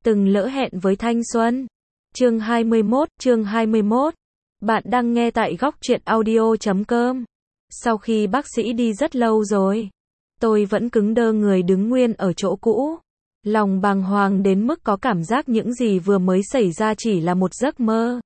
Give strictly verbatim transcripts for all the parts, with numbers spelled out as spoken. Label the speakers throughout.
Speaker 1: Từng lỡ hẹn với thanh xuân. Chương hai mươi mốt, chương hai mươi mốt. Bạn đang nghe tại góc truyện audio chấm com. Sau khi bác sĩ đi rất lâu rồi, tôi vẫn cứng đơ người đứng nguyên ở chỗ cũ. Lòng bàng hoàng đến mức có cảm giác những gì vừa mới xảy ra chỉ là một giấc mơ.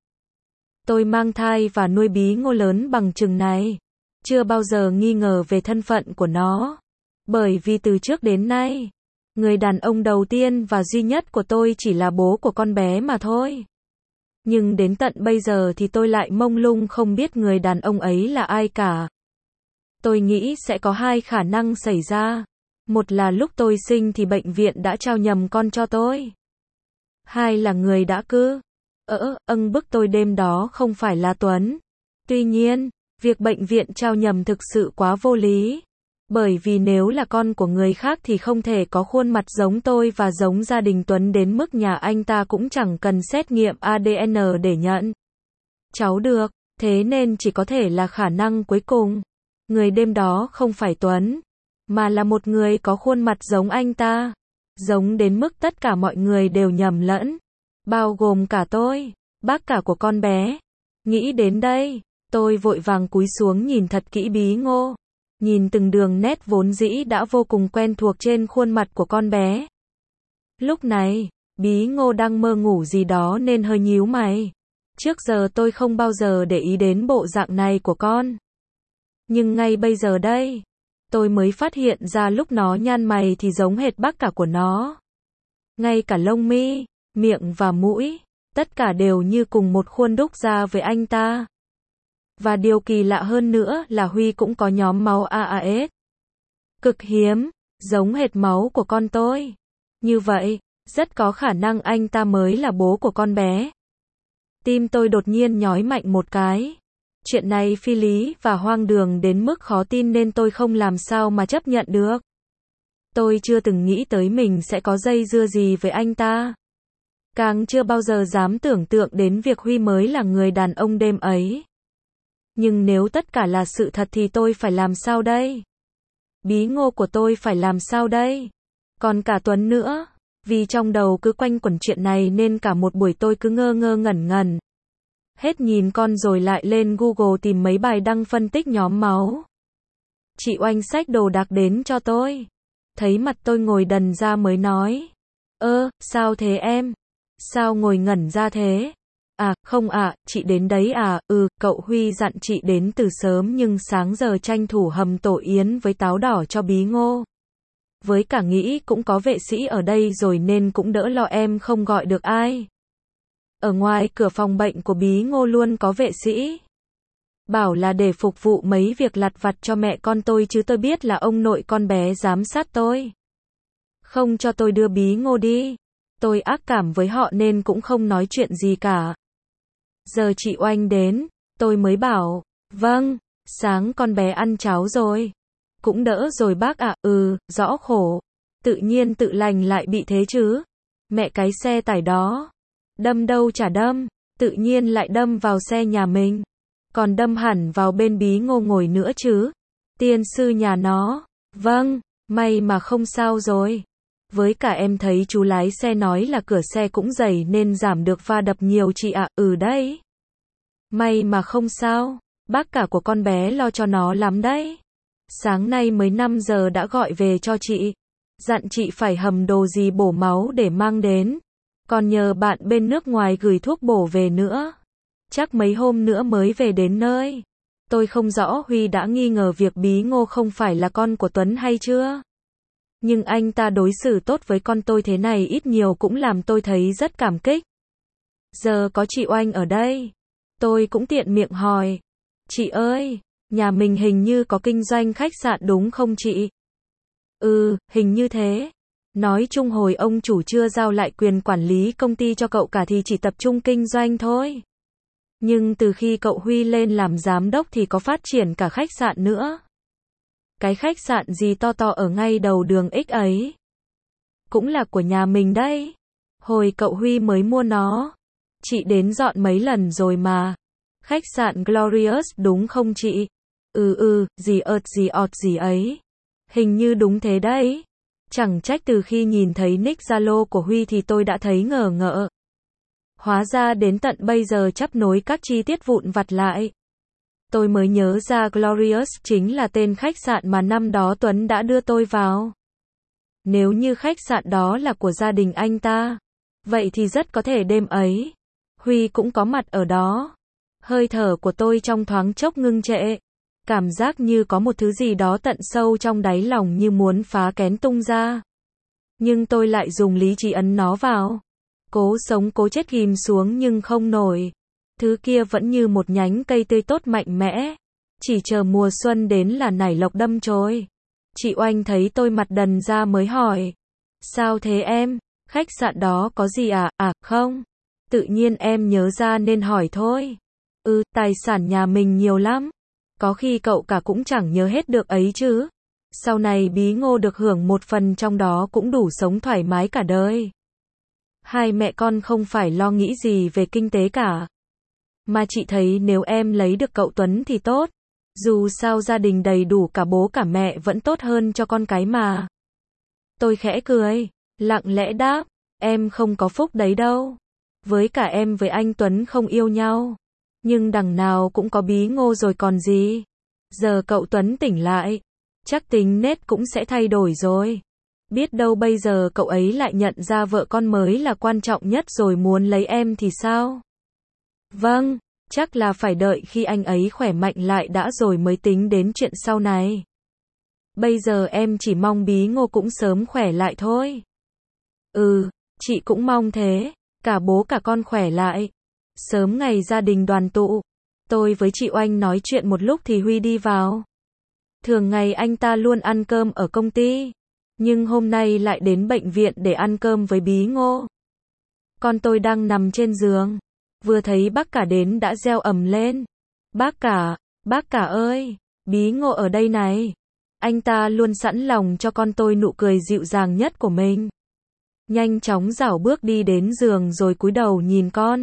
Speaker 1: Tôi mang thai và nuôi bí ngô lớn bằng chừng này. Chưa bao giờ nghi ngờ về thân phận của nó. Bởi vì từ trước đến nay, người đàn ông đầu tiên và duy nhất của tôi chỉ là bố của con bé mà thôi. Nhưng đến tận bây giờ thì tôi lại mông lung không biết người đàn ông ấy là ai cả. Tôi nghĩ sẽ có hai khả năng xảy ra. Một là lúc tôi sinh thì bệnh viện đã trao nhầm con cho tôi. Hai là người đã cứ ỡ âng bức tôi đêm đó không phải là Tuấn. Tuy nhiên, việc bệnh viện trao nhầm thực sự quá vô lý. Bởi vì nếu là con của người khác thì không thể có khuôn mặt giống tôi và giống gia đình Tuấn đến mức nhà anh ta cũng chẳng cần xét nghiệm a đê en để nhận cháu được. Thế nên chỉ có thể là khả năng cuối cùng. Người đêm đó không phải Tuấn, mà là một người có khuôn mặt giống anh ta. Giống đến mức tất cả mọi người đều nhầm lẫn. Bao gồm cả tôi, bác cả của con bé. Nghĩ đến đây, tôi vội vàng cúi xuống nhìn thật kỹ bí ngô. Nhìn từng đường nét vốn dĩ đã vô cùng quen thuộc trên khuôn mặt của con bé. Lúc này, bí ngô đang mơ ngủ gì đó nên hơi nhíu mày. Trước giờ tôi không bao giờ để ý đến bộ dạng này của con. Nhưng ngay bây giờ đây, tôi mới phát hiện ra lúc nó nhăn mày thì giống hệt bác cả của nó. Ngay cả lông mi, miệng và mũi, tất cả đều như cùng một khuôn đúc ra với anh ta. Và điều kỳ lạ hơn nữa là Huy cũng có nhóm máu a a ét. Cực hiếm, giống hệt máu của con tôi. Như vậy, rất có khả năng anh ta mới là bố của con bé. Tim tôi đột nhiên nhói mạnh một cái. Chuyện này phi lý và hoang đường đến mức khó tin nên tôi không làm sao mà chấp nhận được. Tôi chưa từng nghĩ tới mình sẽ có dây dưa gì với anh ta. Càng chưa bao giờ dám tưởng tượng đến việc Huy mới là người đàn ông đêm ấy. Nhưng nếu tất cả là sự thật thì tôi phải làm sao đây? Bí ngô của tôi phải làm sao đây? Còn cả Tuấn nữa. Vì trong đầu cứ quanh quẩn chuyện này nên cả một buổi tôi cứ ngơ ngơ ngẩn ngẩn. Hết nhìn con rồi lại lên Google tìm mấy bài đăng phân tích nhóm máu. Chị Oanh xách đồ đạc đến cho tôi. Thấy mặt tôi ngồi đần ra mới nói. Ơ, sao thế em? Sao ngồi ngẩn ra thế? À, không ạ, à, chị đến đấy à, ừ, cậu Huy dặn chị đến từ sớm nhưng sáng giờ tranh thủ hầm tổ yến với táo đỏ cho bí ngô. Với cả nghĩ cũng có vệ sĩ ở đây rồi nên cũng đỡ lo em không gọi được ai. Ở ngoài cửa phòng bệnh của bí ngô luôn có vệ sĩ. Bảo là để phục vụ mấy việc lặt vặt cho mẹ con tôi chứ tôi biết là ông nội con bé giám sát tôi. Không cho tôi đưa bí ngô đi. Tôi ác cảm với họ nên cũng không nói chuyện gì cả. Giờ chị Oanh đến, tôi mới bảo, vâng, sáng con bé ăn cháo rồi. Cũng đỡ rồi bác ạ, ừ, rõ khổ. Tự nhiên tự lành lại bị thế chứ. Mẹ cái xe tải đó. Đâm đâu chả đâm, tự nhiên lại đâm vào xe nhà mình. Còn đâm hẳn vào bên bí ngô ngồi nữa chứ. Tiên sư nhà nó. Vâng, may mà không sao rồi. Với cả em thấy chú lái xe nói là cửa xe cũng dày nên giảm được va đập nhiều chị ạ, ừ đấy. May mà không sao, bác cả của con bé lo cho nó lắm đấy. Sáng nay mới năm giờ đã gọi về cho chị. Dặn chị phải hầm đồ gì bổ máu để mang đến. Còn nhờ bạn bên nước ngoài gửi thuốc bổ về nữa. Chắc mấy hôm nữa mới về đến nơi. Tôi không rõ Huy đã nghi ngờ việc bí ngô không phải là con của Tuấn hay chưa. Nhưng anh ta đối xử tốt với con tôi thế này ít nhiều cũng làm tôi thấy rất cảm kích. Giờ có chị Oanh ở đây. Tôi cũng tiện miệng hỏi. Chị ơi, nhà mình hình như có kinh doanh khách sạn đúng không chị? Ừ, hình như thế. Nói chung hồi ông chủ chưa giao lại quyền quản lý công ty cho cậu cả thì chỉ tập trung kinh doanh thôi. Nhưng từ khi cậu Huy lên làm giám đốc thì có phát triển cả khách sạn nữa. Cái khách sạn gì to to ở ngay đầu đường X ấy. Cũng là của nhà mình đấy. Hồi cậu Huy mới mua nó. Chị đến dọn mấy lần rồi mà. Khách sạn Glorious đúng không chị? Ừ ừ, gì ợt gì ọt gì ấy. Hình như đúng thế đấy. Chẳng trách từ khi nhìn thấy nick Zalo của Huy thì tôi đã thấy ngờ ngợ. Hóa ra đến tận bây giờ chấp nối các chi tiết vụn vặt lại. Tôi mới nhớ ra Glorious chính là tên khách sạn mà năm đó Tuấn đã đưa tôi vào. Nếu như khách sạn đó là của gia đình anh ta, vậy thì rất có thể đêm ấy, Huy cũng có mặt ở đó. Hơi thở của tôi trong thoáng chốc ngưng trệ. Cảm giác như có một thứ gì đó tận sâu trong đáy lòng như muốn phá kén tung ra. Nhưng tôi lại dùng lý trí ấn nó vào. Cố sống cố chết ghim xuống nhưng không nổi. Thứ kia vẫn như một nhánh cây tươi tốt mạnh mẽ. Chỉ chờ mùa xuân đến là nảy lộc đâm chồi. Chị Oanh thấy tôi mặt đần ra mới hỏi. Sao thế em? Khách sạn đó có gì à? À không. Tự nhiên em nhớ ra nên hỏi thôi. Ừ, tài sản nhà mình nhiều lắm. Có khi cậu cả cũng chẳng nhớ hết được ấy chứ. Sau này Bí Ngô được hưởng một phần trong đó cũng đủ sống thoải mái cả đời. Hai mẹ con không phải lo nghĩ gì về kinh tế cả. Mà chị thấy nếu em lấy được cậu Tuấn thì tốt. Dù sao gia đình đầy đủ cả bố cả mẹ vẫn tốt hơn cho con cái mà. Tôi khẽ cười, lặng lẽ đáp, em không có phúc đấy đâu. Với cả em với anh Tuấn không yêu nhau. Nhưng đằng nào cũng có Bí Ngô rồi còn gì. Giờ cậu Tuấn tỉnh lại, chắc tính nết cũng sẽ thay đổi rồi. Biết đâu bây giờ cậu ấy lại nhận ra vợ con mới là quan trọng nhất rồi muốn lấy em thì sao? Vâng, chắc là phải đợi khi anh ấy khỏe mạnh lại đã rồi mới tính đến chuyện sau này. Bây giờ em chỉ mong Bí Ngô cũng sớm khỏe lại thôi. Ừ, chị cũng mong thế, cả bố cả con khỏe lại. Sớm ngày gia đình đoàn tụ. Tôi với chị Oanh nói chuyện một lúc thì Huy đi vào. Thường ngày anh ta luôn ăn cơm ở công ty. Nhưng hôm nay lại đến bệnh viện để ăn cơm với Bí Ngô. Con tôi đang nằm trên giường. Vừa thấy bác cả đến đã reo ầm lên. Bác cả, bác cả ơi, Bí Ngô ở đây này. Anh ta luôn sẵn lòng cho con tôi nụ cười dịu dàng nhất của mình. Nhanh chóng rảo bước đi đến giường rồi cúi đầu nhìn con.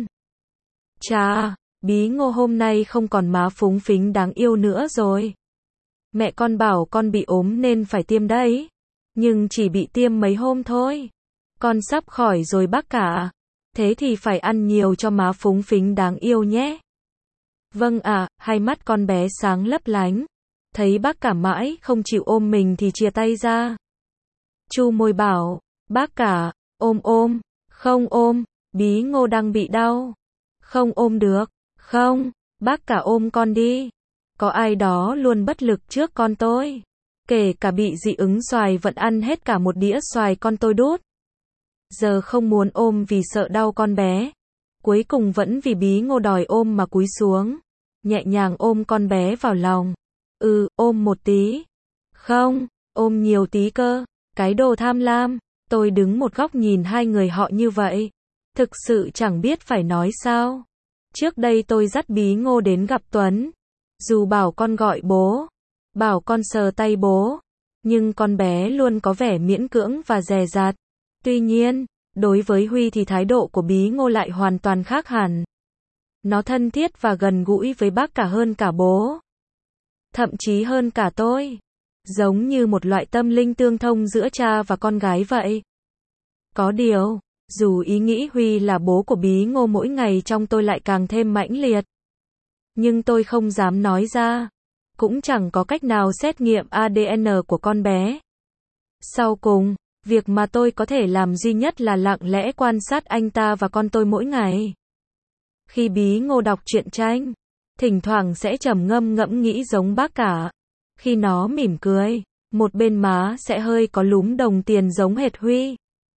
Speaker 1: Chà, Bí Ngô hôm nay không còn má phúng phính đáng yêu nữa rồi. Mẹ con bảo con bị ốm nên phải tiêm đấy. Nhưng chỉ bị tiêm mấy hôm thôi. Con sắp khỏi rồi bác cả. Thế thì phải ăn nhiều cho má phúng phính đáng yêu nhé. Vâng ạ, à, hai mắt con bé sáng lấp lánh. Thấy bác cả mãi không chịu ôm mình thì chia tay ra. Chu môi bảo, bác cả, ôm ôm, không ôm, Bí Ngô đang bị đau. Không ôm được, không, bác cả ôm con đi. Có ai đó luôn bất lực trước con tôi. Kể cả bị dị ứng xoài vẫn ăn hết cả một đĩa xoài con tôi đút. Giờ không muốn ôm vì sợ đau con bé. Cuối cùng vẫn vì Bí Ngô đòi ôm mà cúi xuống. Nhẹ nhàng ôm con bé vào lòng. Ừ, ôm một tí. Không, ôm nhiều tí cơ. Cái đồ tham lam. Tôi đứng một góc nhìn hai người họ như vậy. Thực sự chẳng biết phải nói sao. Trước đây tôi dắt Bí Ngô đến gặp Tuấn. Dù bảo con gọi bố, bảo con sờ tay bố, nhưng con bé luôn có vẻ miễn cưỡng và dè dặt. Tuy nhiên, đối với Huy thì thái độ của Bí Ngô lại hoàn toàn khác hẳn. Nó thân thiết và gần gũi với bác cả hơn cả bố. Thậm chí hơn cả tôi. Giống như một loại tâm linh tương thông giữa cha và con gái vậy. Có điều, dù ý nghĩ Huy là bố của Bí Ngô mỗi ngày trong tôi lại càng thêm mãnh liệt. Nhưng tôi không dám nói ra. Cũng chẳng có cách nào xét nghiệm a đê en của con bé. Sau cùng, việc mà tôi có thể làm duy nhất là lặng lẽ quan sát anh ta và con tôi mỗi ngày. Khi Bí Ngô đọc truyện tranh, thỉnh thoảng sẽ trầm ngâm ngẫm nghĩ giống bác cả. Khi nó mỉm cười, một bên má sẽ hơi có lúm đồng tiền giống hệt Huy.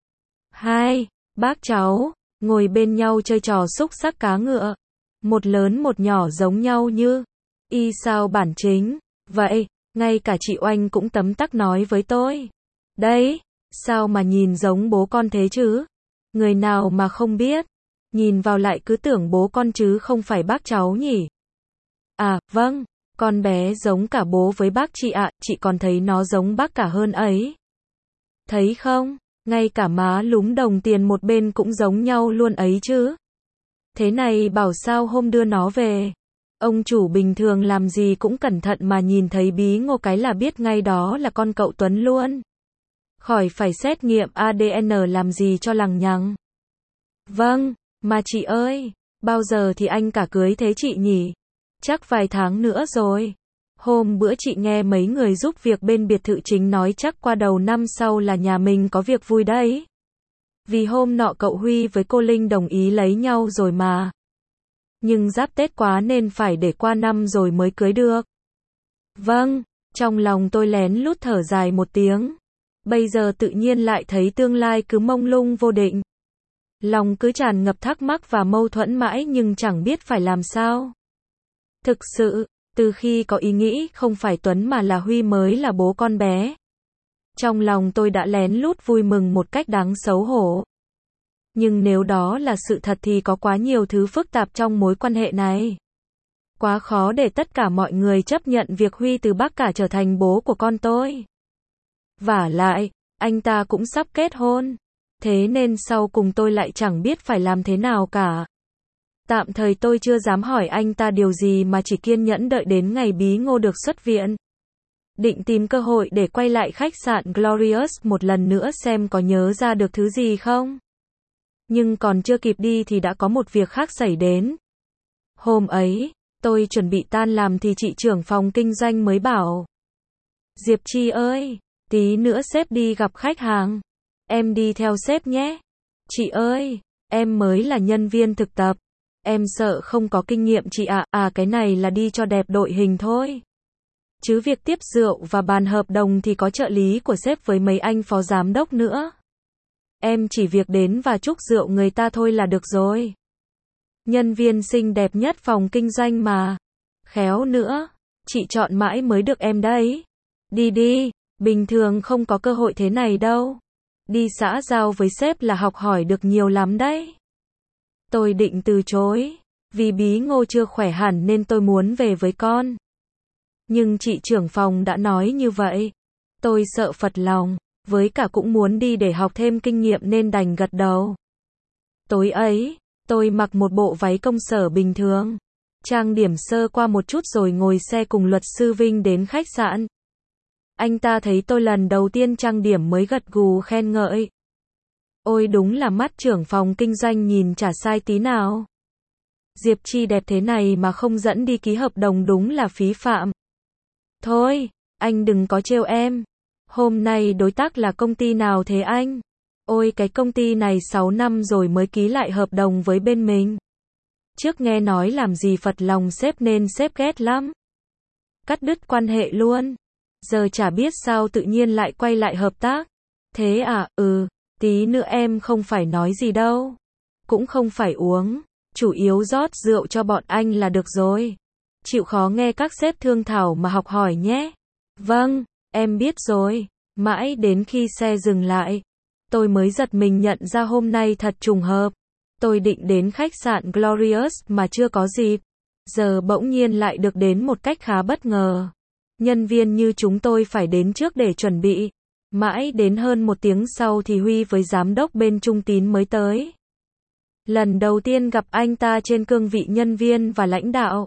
Speaker 1: Hai, bác cháu, ngồi bên nhau chơi trò xúc xắc cá ngựa. Một lớn một nhỏ giống nhau như y sao bản chính. Vậy, ngay cả chị Oanh cũng tấm tắc nói với tôi. Đấy, sao mà nhìn giống bố con thế chứ? Người nào mà không biết. Nhìn vào lại cứ tưởng bố con chứ không phải bác cháu nhỉ? À, vâng, con bé giống cả bố với bác chị ạ, chị còn thấy nó giống bác cả hơn ấy. Thấy không? Ngay cả má lúm đồng tiền một bên cũng giống nhau luôn ấy chứ. Thế này bảo sao hôm đưa nó về. Ông chủ bình thường làm gì cũng cẩn thận mà nhìn thấy Bí Ngô cái là biết ngay đó là con cậu Tuấn luôn. Khỏi phải xét nghiệm a đê en làm gì cho lằng nhằng. Vâng, mà chị ơi, bao giờ thì anh cả cưới thế chị nhỉ? Chắc vài tháng nữa rồi. Hôm bữa chị nghe mấy người giúp việc bên biệt thự chính nói chắc qua đầu năm sau là nhà mình có việc vui đấy. Vì hôm nọ cậu Huy với cô Linh đồng ý lấy nhau rồi mà. Nhưng giáp Tết quá nên phải để qua năm rồi mới cưới được. Vâng, trong lòng tôi lén lút thở dài một tiếng. Bây giờ tự nhiên lại thấy tương lai cứ mông lung vô định. Lòng cứ tràn ngập thắc mắc và mâu thuẫn mãi nhưng chẳng biết phải làm sao. Thực sự, từ khi có ý nghĩ không phải Tuấn mà là Huy mới là bố con bé, trong lòng tôi đã lén lút vui mừng một cách đáng xấu hổ. Nhưng nếu đó là sự thật thì có quá nhiều thứ phức tạp trong mối quan hệ này. Quá khó để tất cả mọi người chấp nhận việc Huy từ bác cả trở thành bố của con tôi. Vả lại, anh ta cũng sắp kết hôn. Thế nên sau cùng tôi lại chẳng biết phải làm thế nào cả. Tạm thời tôi chưa dám hỏi anh ta điều gì mà chỉ kiên nhẫn đợi đến ngày Bí Ngô được xuất viện. Định tìm cơ hội để quay lại khách sạn Glorious một lần nữa xem có nhớ ra được thứ gì không. Nhưng còn chưa kịp đi thì đã có một việc khác xảy đến. Hôm ấy, tôi chuẩn bị tan làm thì chị trưởng phòng kinh doanh mới bảo. Diệp Chi ơi, tí nữa sếp đi gặp khách hàng. Em đi theo sếp nhé. Chị ơi, em mới là nhân viên thực tập. Em sợ không có kinh nghiệm chị ạ. À, à cái này là đi cho đẹp đội hình thôi. Chứ việc tiếp rượu và bàn hợp đồng thì có trợ lý của sếp với mấy anh phó giám đốc nữa. Em chỉ việc đến và chúc rượu người ta thôi là được rồi. Nhân viên xinh đẹp nhất phòng kinh doanh mà. Khéo nữa, chị chọn mãi mới được em đấy. Đi đi, bình thường không có cơ hội thế này đâu. Đi xã giao với sếp là học hỏi được nhiều lắm đấy. Tôi định từ chối, vì Bí Ngô chưa khỏe hẳn nên tôi muốn về với con. Nhưng chị trưởng phòng đã nói như vậy. Tôi sợ phật lòng, với cả cũng muốn đi để học thêm kinh nghiệm nên đành gật đầu. Tối ấy, tôi mặc một bộ váy công sở bình thường, trang điểm sơ qua một chút rồi ngồi xe cùng luật sư Vinh đến khách sạn. Anh ta thấy tôi lần đầu tiên trang điểm mới gật gù khen ngợi. Ôi đúng là mắt trưởng phòng kinh doanh nhìn chả sai tí nào. Diệp Chi đẹp thế này mà không dẫn đi ký hợp đồng đúng là phí phạm. Thôi, anh đừng có trêu em. Hôm nay đối tác là công ty nào thế anh? Ôi cái công ty này sáu năm rồi mới ký lại hợp đồng với bên mình. Trước nghe nói làm gì phật lòng sếp nên sếp ghét lắm. Cắt đứt quan hệ luôn. Giờ chả biết sao tự nhiên lại quay lại hợp tác. Thế à, ừ, tí nữa em không phải nói gì đâu. Cũng không phải uống, chủ yếu rót rượu cho bọn anh là được rồi. Chịu khó nghe các sếp thương thảo mà học hỏi nhé. Vâng, em biết rồi. Mãi đến khi xe dừng lại, tôi mới giật mình nhận ra hôm nay thật trùng hợp. Tôi định đến khách sạn Glorious mà chưa có dịp. Giờ bỗng nhiên lại được đến một cách khá bất ngờ. Nhân viên như chúng tôi phải đến trước để chuẩn bị. Mãi đến hơn một tiếng sau thì Huy với giám đốc bên Trung Tín mới tới. Lần đầu tiên gặp anh ta trên cương vị nhân viên và lãnh đạo.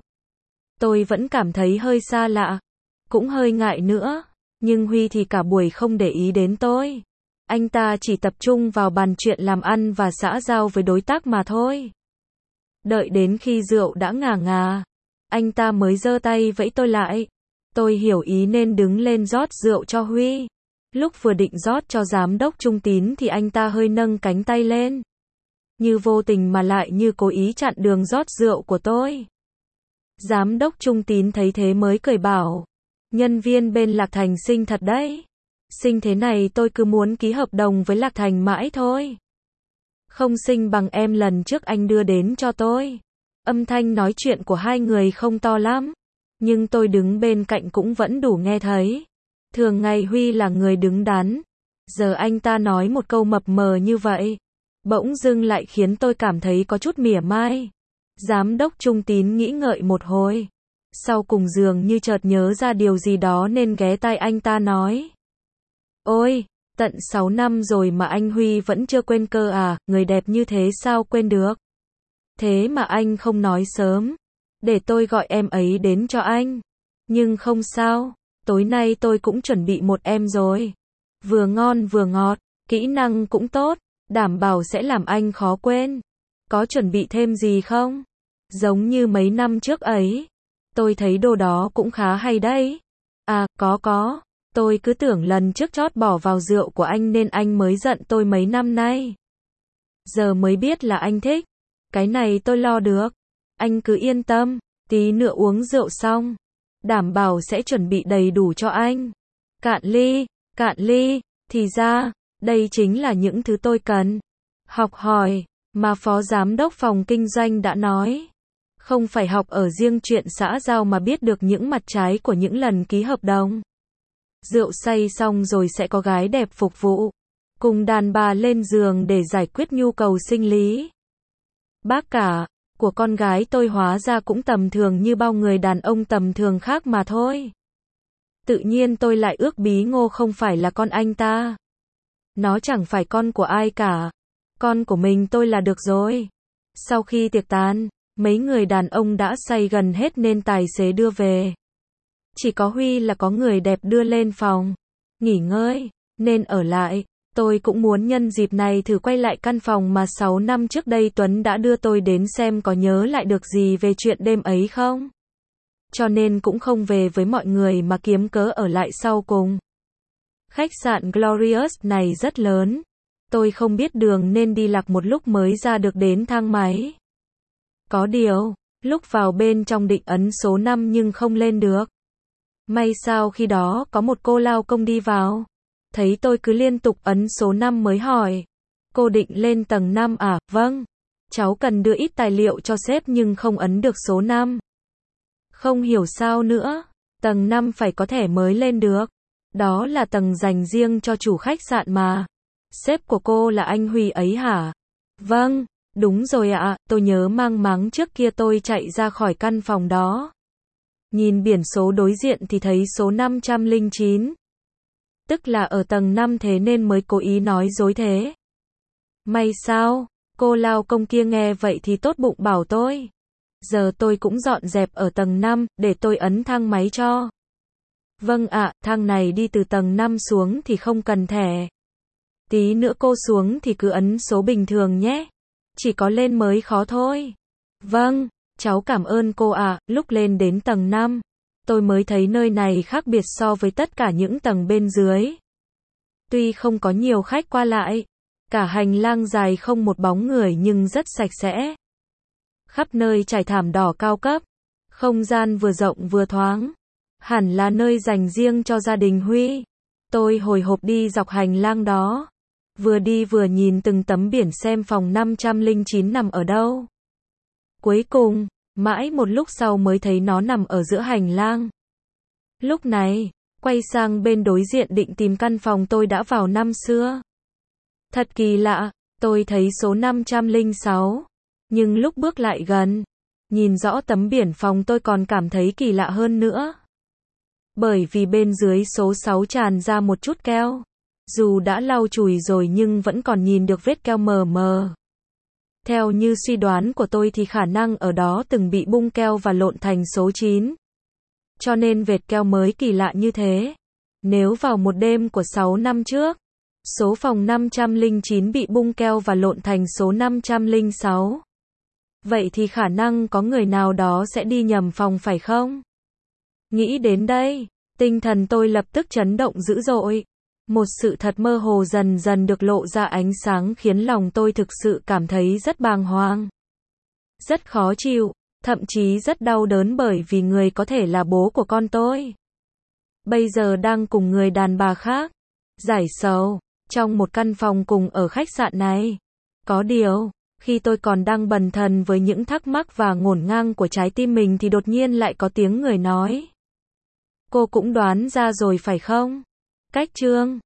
Speaker 1: Tôi vẫn cảm thấy hơi xa lạ. Cũng hơi ngại nữa. Nhưng Huy thì cả buổi không để ý đến tôi. Anh ta chỉ tập trung vào bàn chuyện làm ăn và xã giao với đối tác mà thôi. Đợi đến khi rượu đã ngả ngà, anh ta mới giơ tay vẫy tôi lại. Tôi hiểu ý nên đứng lên rót rượu cho Huy. Lúc vừa định rót cho giám đốc Trung Tín thì anh ta hơi nâng cánh tay lên. Như vô tình mà lại như cố ý chặn đường rót rượu của tôi. Giám đốc Trung Tín thấy thế mới cười bảo. Nhân viên bên Lạc Thành xinh thật đấy. Xinh thế này tôi cứ muốn ký hợp đồng với Lạc Thành mãi thôi. Không xinh bằng em lần trước anh đưa đến cho tôi. Âm thanh nói chuyện của hai người không to lắm. Nhưng tôi đứng bên cạnh cũng vẫn đủ nghe thấy. Thường ngày Huy là người đứng đắn. Giờ anh ta nói một câu mập mờ như vậy. Bỗng dưng lại khiến tôi cảm thấy có chút mỉa mai. Giám đốc Trung Tín nghĩ ngợi một hồi. Sau cùng dường như chợt nhớ ra điều gì đó nên ghé tai anh ta nói. Ôi, tận sáu năm rồi mà anh Huy vẫn chưa quên cơ à, người đẹp như thế sao quên được. Thế mà anh không nói sớm. Để tôi gọi em ấy đến cho anh. Nhưng không sao, tối nay tôi cũng chuẩn bị một em rồi. Vừa ngon vừa ngọt, kỹ năng cũng tốt, đảm bảo sẽ làm anh khó quên. Có chuẩn bị thêm gì không? Giống như mấy năm trước ấy. Tôi thấy đồ đó cũng khá hay đấy. À, có có. Tôi cứ tưởng lần trước chót bỏ vào rượu của anh nên anh mới giận tôi mấy năm nay. Giờ mới biết là anh thích. Cái này tôi lo được. Anh cứ yên tâm, tí nữa uống rượu xong. Đảm bảo sẽ chuẩn bị đầy đủ cho anh. Cạn ly, cạn ly. Thì ra, đây chính là những thứ tôi cần. Học hỏi, mà Phó Giám đốc phòng kinh doanh đã nói. Không phải học ở riêng chuyện xã giao mà biết được những mặt trái của những lần ký hợp đồng. Rượu say xong rồi sẽ có gái đẹp phục vụ. Cùng đàn bà lên giường để giải quyết nhu cầu sinh lý. Bác cả, của con gái tôi hóa ra cũng tầm thường như bao người đàn ông tầm thường khác mà thôi. Tự nhiên tôi lại ước Bí Ngô không phải là con anh ta. Nó chẳng phải con của ai cả. Con của mình tôi là được rồi. Sau khi tiệc tàn, mấy người đàn ông đã say gần hết nên tài xế đưa về. Chỉ có Huy là có người đẹp đưa lên phòng. Nghỉ ngơi, nên ở lại. Tôi cũng muốn nhân dịp này thử quay lại căn phòng mà sáu năm trước đây Tuấn đã đưa tôi đến xem có nhớ lại được gì về chuyện đêm ấy không. Cho nên cũng không về với mọi người mà kiếm cớ ở lại sau cùng. Khách sạn Glorious này rất lớn. Tôi không biết đường nên đi lạc một lúc mới ra được đến thang máy. Có điều, lúc vào bên trong định ấn số năm nhưng không lên được. May sao khi đó có một cô lao công đi vào. Thấy tôi cứ liên tục ấn số năm mới hỏi. Cô định lên tầng năm à? Vâng. Cháu cần đưa ít tài liệu cho sếp nhưng không ấn được số năm. Không hiểu sao nữa. Tầng năm phải có thẻ mới lên được. Đó là tầng dành riêng cho chủ khách sạn mà. Sếp của cô là anh Huy ấy hả? Vâng, đúng rồi ạ, tôi nhớ mang máng trước kia tôi chạy ra khỏi căn phòng đó. Nhìn biển số đối diện thì thấy số năm trăm lẻ chín. Tức là ở tầng năm thế nên mới cố ý nói dối thế. May sao, cô lao công kia nghe vậy thì tốt bụng bảo tôi. Giờ tôi cũng dọn dẹp ở tầng năm, để tôi ấn thang máy cho. Vâng ạ, thang này đi từ tầng năm xuống thì không cần thẻ. Tí nữa cô xuống thì cứ ấn số bình thường nhé. Chỉ có lên mới khó thôi. Vâng, cháu cảm ơn cô ạ. Lúc lên đến tầng năm, tôi mới thấy nơi này khác biệt so với tất cả những tầng bên dưới. Tuy không có nhiều khách qua lại, cả hành lang dài không một bóng người nhưng rất sạch sẽ. Khắp nơi trải thảm đỏ cao cấp, không gian vừa rộng vừa thoáng. Hẳn là nơi dành riêng cho gia đình Huy. Tôi hồi hộp đi dọc hành lang đó. Vừa đi vừa nhìn từng tấm biển xem phòng năm trăm lẻ chín nằm ở đâu. Cuối cùng, mãi một lúc sau mới thấy nó nằm ở giữa hành lang. Lúc này, quay sang bên đối diện định tìm căn phòng tôi đã vào năm xưa. Thật kỳ lạ, tôi thấy số năm trăm lẻ sáu. Nhưng lúc bước lại gần, nhìn rõ tấm biển phòng tôi còn cảm thấy kỳ lạ hơn nữa. Bởi vì bên dưới số sáu tràn ra một chút keo. Dù đã lau chùi rồi nhưng vẫn còn nhìn được vết keo mờ mờ. Theo như suy đoán của tôi thì khả năng ở đó từng bị bung keo và lộn thành số chín. Cho nên vệt keo mới kỳ lạ như thế. Nếu vào một đêm của sáu năm trước, số phòng năm trăm lẻ chín bị bung keo và lộn thành số năm trăm lẻ sáu. Vậy thì khả năng có người nào đó sẽ đi nhầm phòng phải không? Nghĩ đến đây, tinh thần tôi lập tức chấn động dữ dội. Một sự thật mơ hồ dần dần được lộ ra ánh sáng khiến lòng tôi thực sự cảm thấy rất bàng hoàng. Rất khó chịu, thậm chí rất đau đớn bởi vì người có thể là bố của con tôi. Bây giờ đang cùng người đàn bà khác, giải sầu, trong một căn phòng cùng ở khách sạn này. Có điều, khi tôi còn đang bần thần với những thắc mắc và ngổn ngang của trái tim mình thì đột nhiên lại có tiếng người nói. Cô cũng đoán ra rồi phải không? Cách Trương,